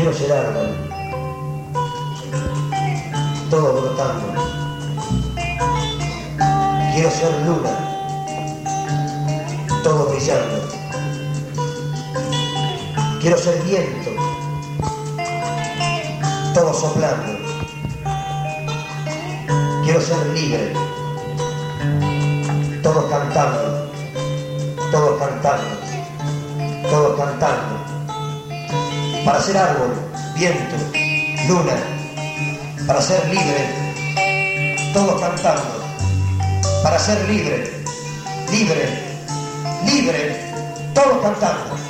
Quiero ser árbol, todo brotando. Quiero ser luna, todo brillando. Quiero ser viento, todo soplando. Quiero ser libre, todos cantando, todos cantando, todos cantando. Para ser árbol, viento, luna, para ser libre, todos cantando. Para ser libre, libre, libre, todos cantando.